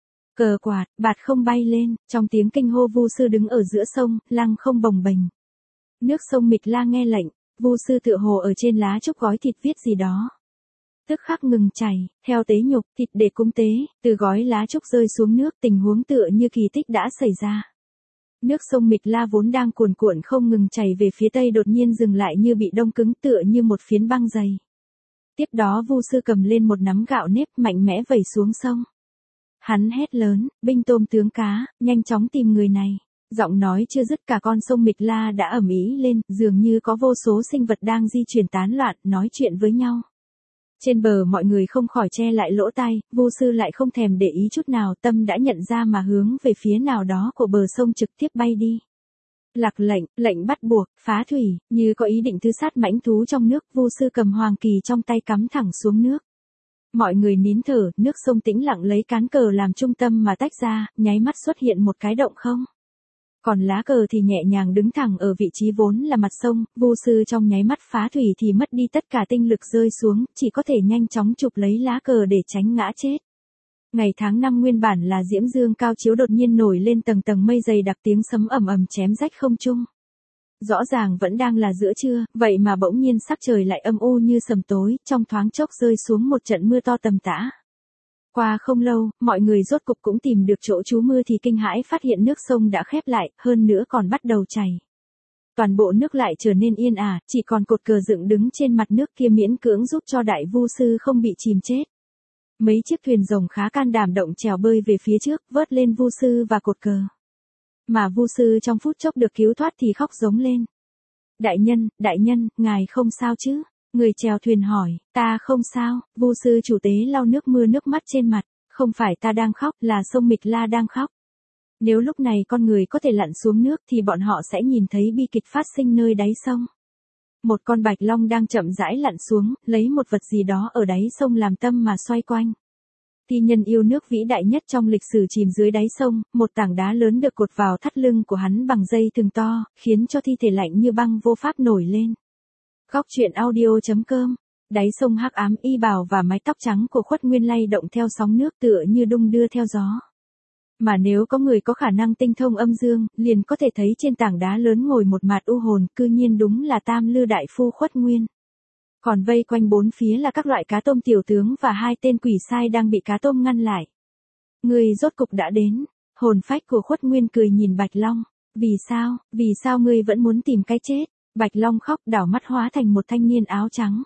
Cờ quạt, bạt không bay lên, trong tiếng kinh hô vu sư đứng ở giữa sông, lăng không bồng bềnh. Nước sông Mịch La nghe lệnh, vu sư tựa hồ ở trên lá trúc gói thịt viết gì đó. Tức khắc ngừng chảy, theo tế nhục, thịt để cúng tế, từ gói lá trúc rơi xuống nước, tình huống tựa như kỳ tích đã xảy ra. Nước sông Mịch La vốn đang cuồn cuộn không ngừng chảy về phía tây đột nhiên dừng lại như bị đông cứng tựa như một phiến băng dày. Tiếp đó vu sư cầm lên một nắm gạo nếp mạnh mẽ vẩy xuống sông. Hắn hét lớn, binh tôm tướng cá, nhanh chóng tìm người này. Giọng nói chưa dứt cả con sông Mịch La đã ầm ĩ lên, dường như có vô số sinh vật đang di chuyển tán loạn, nói chuyện với nhau. Trên bờ mọi người không khỏi che lại lỗ tai, vu sư lại không thèm để ý chút nào, tâm đã nhận ra mà hướng về phía nào đó của bờ sông trực tiếp bay đi. Lạc lệnh, lệnh bắt buộc, phá thủy, như có ý định thư sát mãnh thú trong nước, vu sư cầm hoàng kỳ trong tay cắm thẳng xuống nước. Mọi người nín thở, nước sông tĩnh lặng lấy cán cờ làm trung tâm mà tách ra, nháy mắt xuất hiện một cái động không. Còn lá cờ thì nhẹ nhàng đứng thẳng ở vị trí vốn là mặt sông, Vu sư trong nháy mắt phá thủy thì mất đi tất cả tinh lực rơi xuống, chỉ có thể nhanh chóng chụp lấy lá cờ để tránh ngã chết. Ngày tháng năm nguyên bản là diễm dương cao chiếu đột nhiên nổi lên tầng tầng mây dày đặc, tiếng sấm ầm ầm chém rách không trung. Rõ ràng vẫn đang là giữa trưa, vậy mà bỗng nhiên sắc trời lại âm u như sầm tối, trong thoáng chốc rơi xuống một trận mưa to tầm tã. Qua không lâu, mọi người rốt cục cũng tìm được chỗ trú mưa thì kinh hãi phát hiện nước sông đã khép lại, hơn nữa còn bắt đầu chảy. Toàn bộ nước lại trở nên yên ả, chỉ còn cột cờ dựng đứng trên mặt nước kia miễn cưỡng giúp cho đại vu sư không bị chìm chết. Mấy chiếc thuyền rồng khá can đảm động chèo bơi về phía trước, vớt lên vu sư và cột cờ. Mà vu sư trong phút chốc được cứu thoát thì khóc giống lên. Đại nhân, đại nhân, ngài không sao chứ? Người chèo thuyền hỏi, ta không sao, vu sư chủ tế lau nước mưa nước mắt trên mặt, không phải ta đang khóc, là sông Mịch La đang khóc. Nếu lúc này con người có thể lặn xuống nước thì bọn họ sẽ nhìn thấy bi kịch phát sinh nơi đáy sông. Một con bạch long đang chậm rãi lặn xuống, lấy một vật gì đó ở đáy sông làm tâm mà xoay quanh. Thi nhân yêu nước vĩ đại nhất trong lịch sử chìm dưới đáy sông, một tảng đá lớn được cột vào thắt lưng của hắn bằng dây thừng to, khiến cho thi thể lạnh như băng vô pháp nổi lên. Góc truyện audio chấm com. Đáy sông hắc ám, y bào và mái tóc trắng của Khuất Nguyên lay động theo sóng nước tựa như đung đưa theo gió. Mà nếu có người có khả năng tinh thông âm dương, liền có thể thấy trên tảng đá lớn ngồi một mạt u hồn, cư nhiên đúng là Tam Lư đại phu Khuất Nguyên. Còn vây quanh bốn phía là các loại cá tôm tiểu tướng và hai tên quỷ sai đang bị cá tôm ngăn lại. Người rốt cục đã đến. Hồn phách của Khuất Nguyên cười nhìn Bạch Long. Vì sao, vì sao ngươi vẫn muốn tìm cái chết? Bạch Long khóc, đảo mắt hóa thành một thanh niên áo trắng.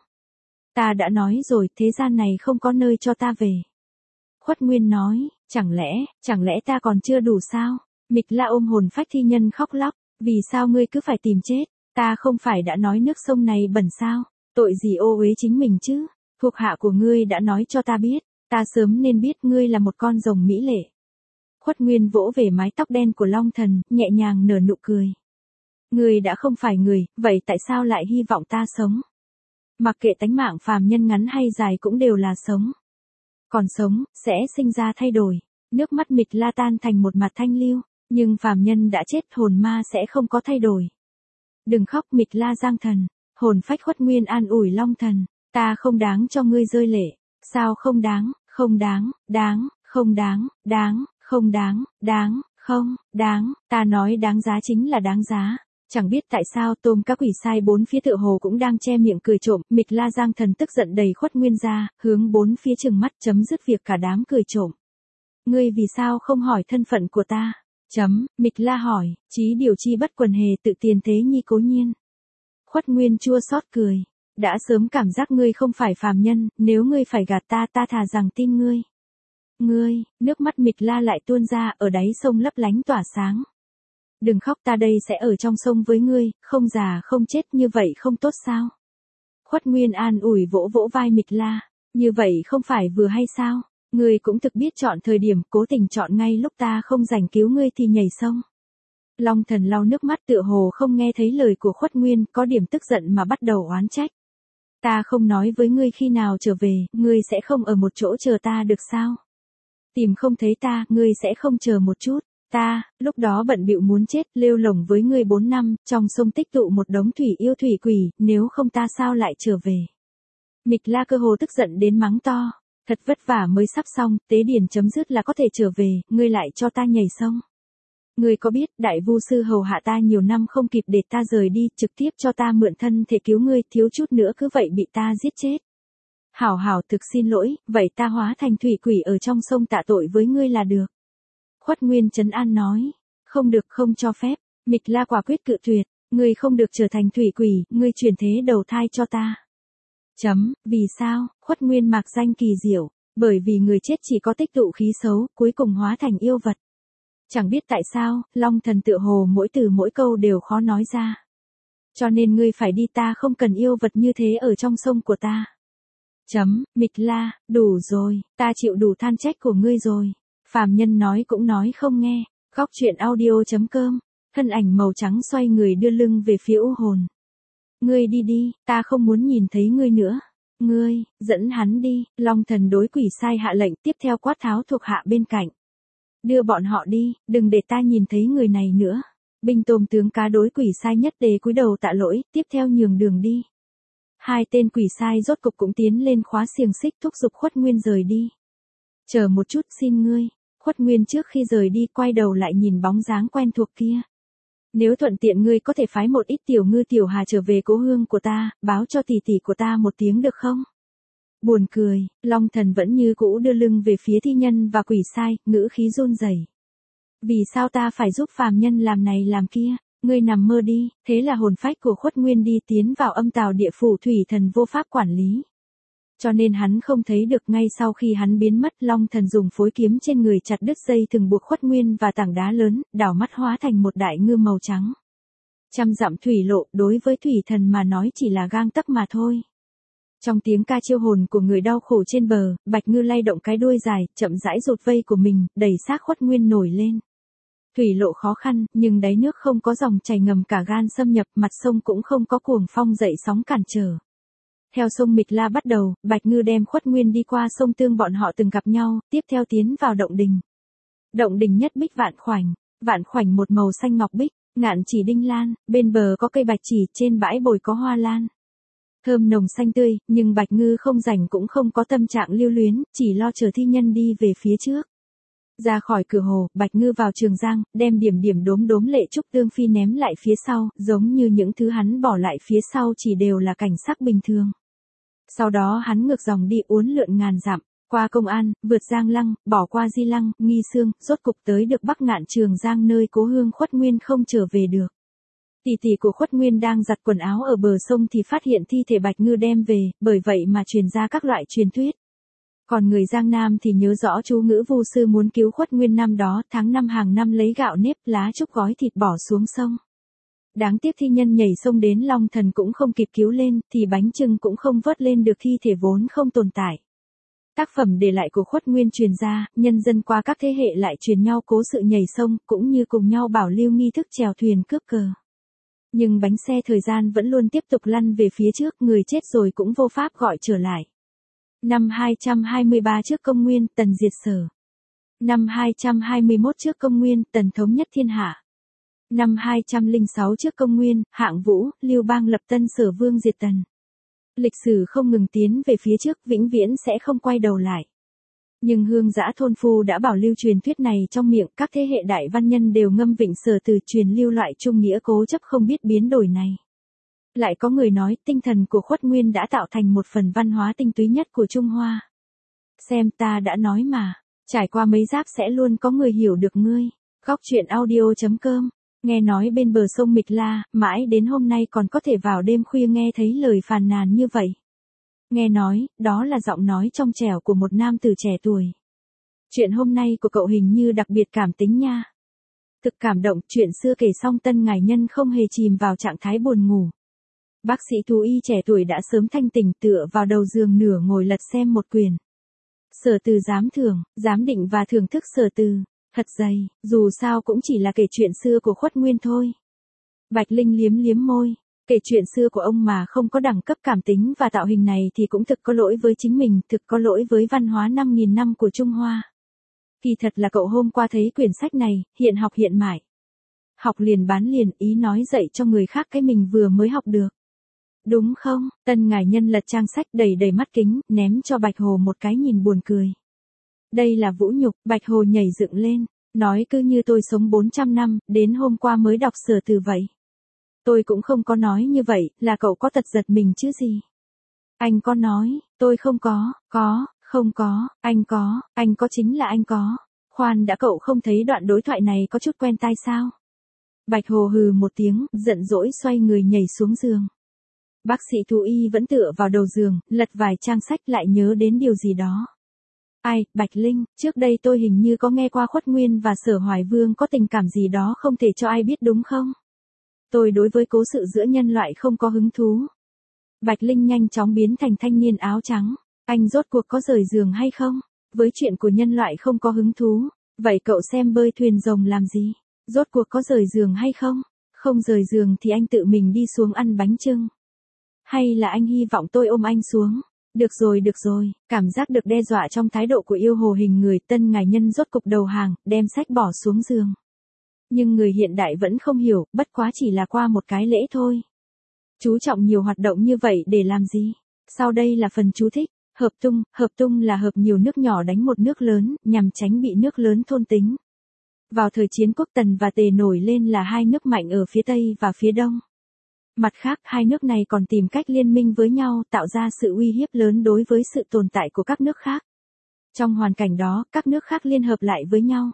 Ta đã nói rồi, thế gian này không có nơi cho ta về. Khuất Nguyên nói, chẳng lẽ, chẳng lẽ ta còn chưa đủ sao? Mịch La ôm hồn phách thi nhân khóc lóc, vì sao ngươi cứ phải tìm chết? Ta không phải đã nói nước sông này bẩn sao? Tội gì ô uế chính mình chứ? Thuộc hạ của ngươi đã nói cho ta biết, ta sớm nên biết ngươi là một con rồng mỹ lệ. Khuất Nguyên vỗ về mái tóc đen của Long Thần, nhẹ nhàng nở nụ cười. Ngươi đã không phải người, vậy tại sao lại hy vọng ta sống? Mặc kệ tánh mạng phàm nhân ngắn hay dài cũng đều là sống. Còn sống, sẽ sinh ra thay đổi. Nước mắt Mịch La tan thành một mặt thanh lưu, nhưng phàm nhân đã chết, hồn ma sẽ không có thay đổi. Đừng khóc Mịch La giang thần. Hồn phách Khuất Nguyên an ủi Long Thần, ta không đáng cho ngươi rơi lệ. Sao không đáng, không đáng, đáng, không đáng, đáng, không đáng, đáng, không, đáng, ta nói đáng giá chính là đáng giá. Chẳng biết tại sao tôm các quỷ sai bốn phía tựa hồ cũng đang che miệng cười trộm, Mịch La giang thần tức giận đầy Khuất Nguyên ra, hướng bốn phía trừng mắt chấm dứt việc cả đám cười trộm. Ngươi vì sao không hỏi thân phận của ta? Chấm, Mịch La hỏi, chí điều chi bất quần hề tự tiền thế nhi cố nhiên. Khuất Nguyên chua xót cười, đã sớm cảm giác ngươi không phải phàm nhân, nếu ngươi phải gạt ta ta thà rằng tin ngươi. Ngươi, nước mắt Mịch La lại tuôn ra, ở đáy sông lấp lánh tỏa sáng. Đừng khóc, ta đây sẽ ở trong sông với ngươi, không già không chết, như vậy không tốt sao? Khuất Nguyên an ủi vỗ vỗ vai Mịch La, như vậy không phải vừa hay sao? Ngươi cũng thực biết chọn thời điểm, cố tình chọn ngay lúc ta không rảnh cứu ngươi thì nhảy sông. Long Thần lau nước mắt tựa hồ không nghe thấy lời của Khuất Nguyên, có điểm tức giận mà bắt đầu oán trách. Ta không nói với ngươi khi nào trở về, ngươi sẽ không ở một chỗ chờ ta được sao? Tìm không thấy ta, ngươi sẽ không chờ một chút. Ta, lúc đó bận bịu muốn chết, lêu lổng với ngươi bốn năm, trong sông tích tụ một đống thủy yêu thủy quỷ, nếu không ta sao lại trở về? Mịch La cơ hồ tức giận đến mắng to. Thật vất vả mới sắp xong, tế điển chấm dứt là có thể trở về, ngươi lại cho ta nhảy sông. Ngươi có biết, đại vu sư hầu hạ ta nhiều năm không kịp để ta rời đi, trực tiếp cho ta mượn thân thể cứu ngươi, thiếu chút nữa cứ vậy bị ta giết chết. Hảo hảo thực xin lỗi, vậy ta hóa thành thủy quỷ ở trong sông tạ tội với ngươi là được. Khuất Nguyên trấn an nói, không được, không cho phép. Mịch La quả quyết cự tuyệt, ngươi không được trở thành thủy quỷ, ngươi chuyển thế đầu thai cho ta. Chấm, vì sao? Khuất Nguyên mạc danh kỳ diệu, bởi vì người chết chỉ có tích tụ khí xấu, cuối cùng hóa thành yêu vật. Chẳng biết tại sao, Long Thần tựa hồ mỗi từ mỗi câu đều khó nói ra. Cho nên ngươi phải đi, ta không cần yêu vật như thế ở trong sông của ta. Chấm, Mịch La, đủ rồi, ta chịu đủ than trách của ngươi rồi. Phàm nhân nói cũng nói không nghe. Góc truyện audio chấm com. Thân ảnh màu trắng xoay người đưa lưng về phía u hồn. Ngươi đi đi, ta không muốn nhìn thấy ngươi nữa. Ngươi, dẫn hắn đi. Long Thần đối quỷ sai hạ lệnh, tiếp theo quát tháo thuộc hạ bên cạnh. Đưa bọn họ đi, đừng để ta nhìn thấy người này nữa. binh tôm tướng cá đối quỷ sai nhất tề cúi đầu tạ lỗi, tiếp theo nhường đường đi. Hai tên quỷ sai rốt cục cũng tiến lên khóa xiềng xích thúc giục Khuất Nguyên rời đi. Chờ một chút xin ngươi, Khuất Nguyên trước khi rời đi quay đầu lại nhìn bóng dáng quen thuộc kia. Nếu thuận tiện ngươi có thể phái một ít tiểu ngư tiểu hà trở về cố hương của ta, báo cho tỷ tỷ của ta một tiếng được không? Buồn cười, Long Thần vẫn như cũ đưa lưng về phía thi nhân và quỷ sai, ngữ khí run rẩy. Vì sao ta phải giúp phàm nhân làm này làm kia, ngươi nằm mơ đi, thế là hồn phách của Khuất Nguyên đi tiến vào âm tào địa phủ thủy thần vô pháp quản lý. Cho nên hắn không thấy được ngay sau khi hắn biến mất Long Thần dùng phối kiếm trên người chặt đứt dây thừng buộc Khuất Nguyên và tảng đá lớn, đảo mắt hóa thành một đại ngư màu trắng. Trăm dặm thủy lộ đối với thủy thần mà nói chỉ là gang tấc mà thôi. Trong tiếng ca chiêu hồn của người đau khổ trên bờ, Bạch Ngư lay động cái đuôi dài, chậm rãi rụt vây của mình, đẩy xác Khuất Nguyên nổi lên. Thủy lộ khó khăn, nhưng đáy nước không có dòng chảy ngầm cả gan xâm nhập, mặt sông cũng không có cuồng phong dậy sóng cản trở. Theo sông Mịch La bắt đầu, Bạch Ngư đem Khuất Nguyên đi qua sông Tương bọn họ từng gặp nhau, tiếp theo tiến vào động đình. Động đình nhất bích vạn khoảnh, vạn khoảnh một màu xanh ngọc bích, ngạn chỉ đinh lan, bên bờ có cây bạch chỉ, trên bãi bồi có hoa lan. Thơm nồng xanh tươi, nhưng Bạch Ngư không rảnh cũng không có tâm trạng lưu luyến, chỉ lo chờ thi nhân đi về phía trước. Ra khỏi cửa hồ, Bạch Ngư vào Trường Giang, đem điểm điểm đốm đốm lệ trúc tương phi ném lại phía sau, giống như những thứ hắn bỏ lại phía sau chỉ đều là cảnh sắc bình thường. Sau đó hắn ngược dòng đi uốn lượn ngàn dặm, qua Công An, vượt Giang Lăng, bỏ qua Di Lăng, Nghi Sương, rốt cục tới được Bắc ngạn Trường Giang nơi cố hương Khuất Nguyên không trở về được. Tỷ tỷ của Khuất Nguyên đang giặt quần áo ở bờ sông thì phát hiện thi thể Bạch Ngư đem về, bởi vậy mà truyền ra các loại truyền thuyết. Còn người Giang Nam thì nhớ rõ chú ngữ vu sư muốn cứu Khuất Nguyên năm đó, tháng năm hàng năm lấy gạo nếp lá trúc gói thịt bỏ xuống sông. Đáng tiếc thi nhân nhảy sông đến Long Thần cũng không kịp cứu lên, thì bánh chưng cũng không vớt lên được thi thể vốn không tồn tại. Tác phẩm để lại của Khuất Nguyên truyền ra, nhân dân qua các thế hệ lại truyền nhau cố sự nhảy sông, cũng như cùng nhau bảo lưu nghi thức chèo thuyền cướp cờ. Nhưng bánh xe thời gian vẫn luôn tiếp tục lăn về phía trước, người chết rồi cũng vô pháp gọi trở lại. Năm hai trăm hai mươi ba trước công nguyên, Tần diệt Sở. Năm hai trăm hai mươi mốt trước công nguyên, Tần thống nhất thiên hạ. Năm hai trăm lẻ sáu trước công nguyên, Hạng Vũ, Lưu Bang lập Tân Sở Vương diệt Tần. Lịch sử không ngừng tiến về phía trước, vĩnh viễn sẽ không quay đầu lại. Nhưng Hương Dã thôn phu đã bảo lưu truyền thuyết này trong miệng, các thế hệ đại văn nhân đều ngâm vịnh Sở từ truyền lưu loại trung nghĩa cố chấp không biết biến đổi này. Lại có người nói, tinh thần của Khuất Nguyên đã tạo thành một phần văn hóa tinh túy nhất của Trung Hoa. Xem ta đã nói mà, trải qua mấy giáp sẽ luôn có người hiểu được ngươi. Góc truyện audio chấm com. Nghe nói bên bờ sông Mịch La, mãi đến hôm nay còn có thể vào đêm khuya nghe thấy lời phàn nàn như vậy. Nghe nói, đó là giọng nói trong trẻo của một nam tử trẻ tuổi. Chuyện hôm nay của cậu hình như đặc biệt cảm tính nha. Thực cảm động, chuyện xưa kể xong Tân ngài nhân không hề chìm vào trạng thái buồn ngủ. Bác sĩ thú y trẻ tuổi đã sớm thanh tỉnh tựa vào đầu giường nửa ngồi lật xem một quyển. Sở từ giám thưởng, giám định và thưởng thức sở từ. Thật dày, dù sao cũng chỉ là kể chuyện xưa của Khuất Nguyên thôi. Bạch Linh liếm liếm môi, kể chuyện xưa của ông mà không có đẳng cấp cảm tính và tạo hình này thì cũng thực có lỗi với chính mình, thực có lỗi với văn hóa năm nghìn năm của Trung Hoa. Kỳ thật là cậu hôm qua thấy quyển sách này, hiện học hiện mãi. Học liền bán liền, ý nói dạy cho người khác cái mình vừa mới học được. Đúng không? Tân ngài nhân lật trang sách đầy đầy mắt kính, ném cho Bạch Hồ một cái nhìn buồn cười. Đây là vũ nhục, Bạch Hồ nhảy dựng lên, nói cứ như tôi sống bốn trăm năm, đến hôm qua mới đọc sở từ vậy. Tôi cũng không có nói như vậy, là cậu có tật giật mình chứ gì. Anh có nói, tôi không có, có, không có, anh có, anh có chính là anh có. Khoan đã, cậu không thấy đoạn đối thoại này có chút quen tai sao? Bạch Hồ hừ một tiếng, giận dỗi xoay người nhảy xuống giường. Bác sĩ thú y vẫn tựa vào đầu giường, lật vài trang sách lại nhớ đến điều gì đó. Ai, Bạch Linh, trước đây tôi hình như có nghe qua Khuất Nguyên và Sở Hoài Vương có tình cảm gì đó không thể cho ai biết đúng không? Tôi đối với cố sự giữa nhân loại không có hứng thú. Bạch Linh nhanh chóng biến thành thanh niên áo trắng. Anh rốt cuộc có rời giường hay không? Với chuyện của nhân loại không có hứng thú. Vậy cậu xem bơi thuyền rồng làm gì? Rốt cuộc có rời giường hay không? Không rời giường thì anh tự mình đi xuống ăn bánh chưng. Hay là anh hy vọng tôi ôm anh xuống? Được rồi được rồi, cảm giác được đe dọa trong thái độ của yêu hồ hình người, tân ngài nhân rốt cục đầu hàng, đem sách bỏ xuống giường. Nhưng người hiện đại vẫn không hiểu, bất quá chỉ là qua một cái lễ thôi. Chú trọng nhiều hoạt động như vậy để làm gì? Sau đây là phần chú thích. Hợp tung, hợp tung là hợp nhiều nước nhỏ đánh một nước lớn, nhằm tránh bị nước lớn thôn tính. Vào thời chiến quốc Tần và Tề nổi lên là hai nước mạnh ở phía Tây và phía Đông. Mặt khác, hai nước này còn tìm cách liên minh với nhau, tạo ra sự uy hiếp lớn đối với sự tồn tại của các nước khác. Trong hoàn cảnh đó, các nước khác liên hợp lại với nhau.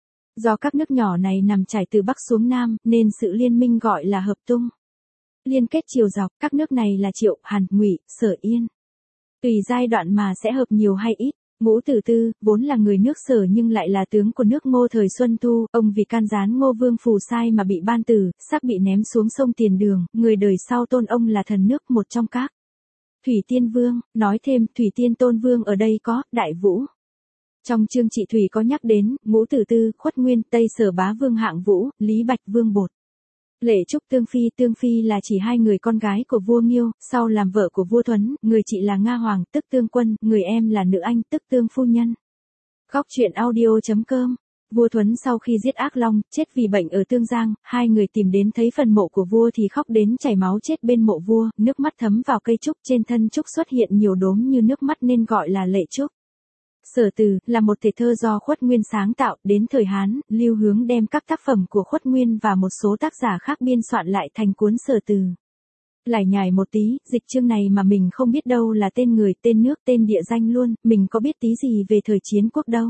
Do các nước nhỏ này nằm trải từ Bắc xuống Nam, nên sự liên minh gọi là hợp tung. Liên kết chiều dọc, các nước này là Triệu, Hàn, Ngụy, Sở, Yên. Tùy giai đoạn mà sẽ hợp nhiều hay ít. Ngũ Tử Tư, vốn là người nước Sở nhưng lại là tướng của nước Ngô thời Xuân Thu, ông vì can gián Ngô Vương Phù Sai mà bị ban tử, sắp bị ném xuống sông Tiền Đường, người đời sau tôn ông là thần nước, một trong các Thủy Tiên Vương. Nói thêm, Thủy Tiên Tôn Vương ở đây có Đại Vũ. Trong chương Trị Thủy có nhắc đến Ngũ Tử Tư, Khuất Nguyên, Tây Sở Bá Vương Hạng Vũ, Lý Bạch Vương Bột. Lệ Trúc Tương Phi, Tương Phi là chỉ hai người con gái của vua Nghiêu, sau làm vợ của vua Thuấn, người chị là Nga Hoàng, tức Tương Quân, người em là Nữ Anh, tức Tương Phu Nhân. Góc truyện audio chấm com. Vua Thuấn sau khi giết Ác Long, chết vì bệnh ở Tương Giang, hai người tìm đến thấy phần mộ của vua thì khóc đến chảy máu chết bên mộ vua, nước mắt thấm vào cây trúc, trên thân trúc xuất hiện nhiều đốm như nước mắt nên gọi là Lệ Trúc. Sở Từ là một thể thơ do Khuất Nguyên sáng tạo, đến thời Hán, Lưu Hướng đem các tác phẩm của Khuất Nguyên và một số tác giả khác biên soạn lại thành cuốn Sở Từ. Lải nhải một tí, dịch chương này mà mình không biết đâu là tên người, tên nước, tên địa danh luôn, mình có biết tí gì về thời chiến quốc đâu.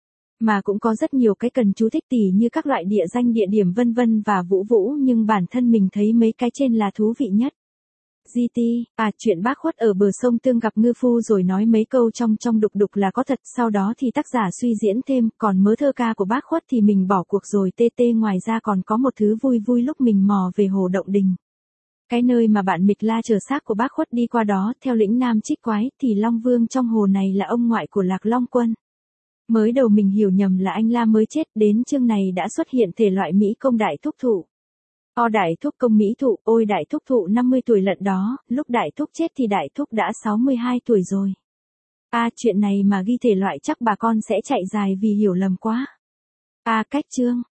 Mà cũng có rất nhiều cái cần chú thích tỉ như các loại địa danh địa điểm vân vân và vũ vũ, nhưng bản thân mình thấy mấy cái trên là thú vị nhất. giê tê, à chuyện Bác Khuất ở bờ sông Tương gặp ngư phu rồi nói mấy câu trong trong đục đục là có thật, sau đó thì tác giả suy diễn thêm, còn mớ thơ ca của Bác Khuất thì mình bỏ cuộc rồi tê tê. Ngoài ra còn có một thứ vui vui lúc mình mò về hồ Động Đình. Cái nơi mà bạn Mịch La chờ xác của Bác Khuất đi qua đó, theo lĩnh Nam Trích Quái, thì Long Vương trong hồ này là ông ngoại của Lạc Long Quân. Mới đầu mình hiểu nhầm là anh La mới chết, đến chương này đã xuất hiện thể loại Mỹ công đại thúc thụ. O đại thúc công Mỹ thụ, ôi đại thúc thụ năm mươi tuổi lận đó, lúc đại thúc chết thì đại thúc đã sáu mươi hai tuổi rồi. À chuyện này mà ghi thể loại chắc bà con sẽ chạy dài vì hiểu lầm quá. À cách chương.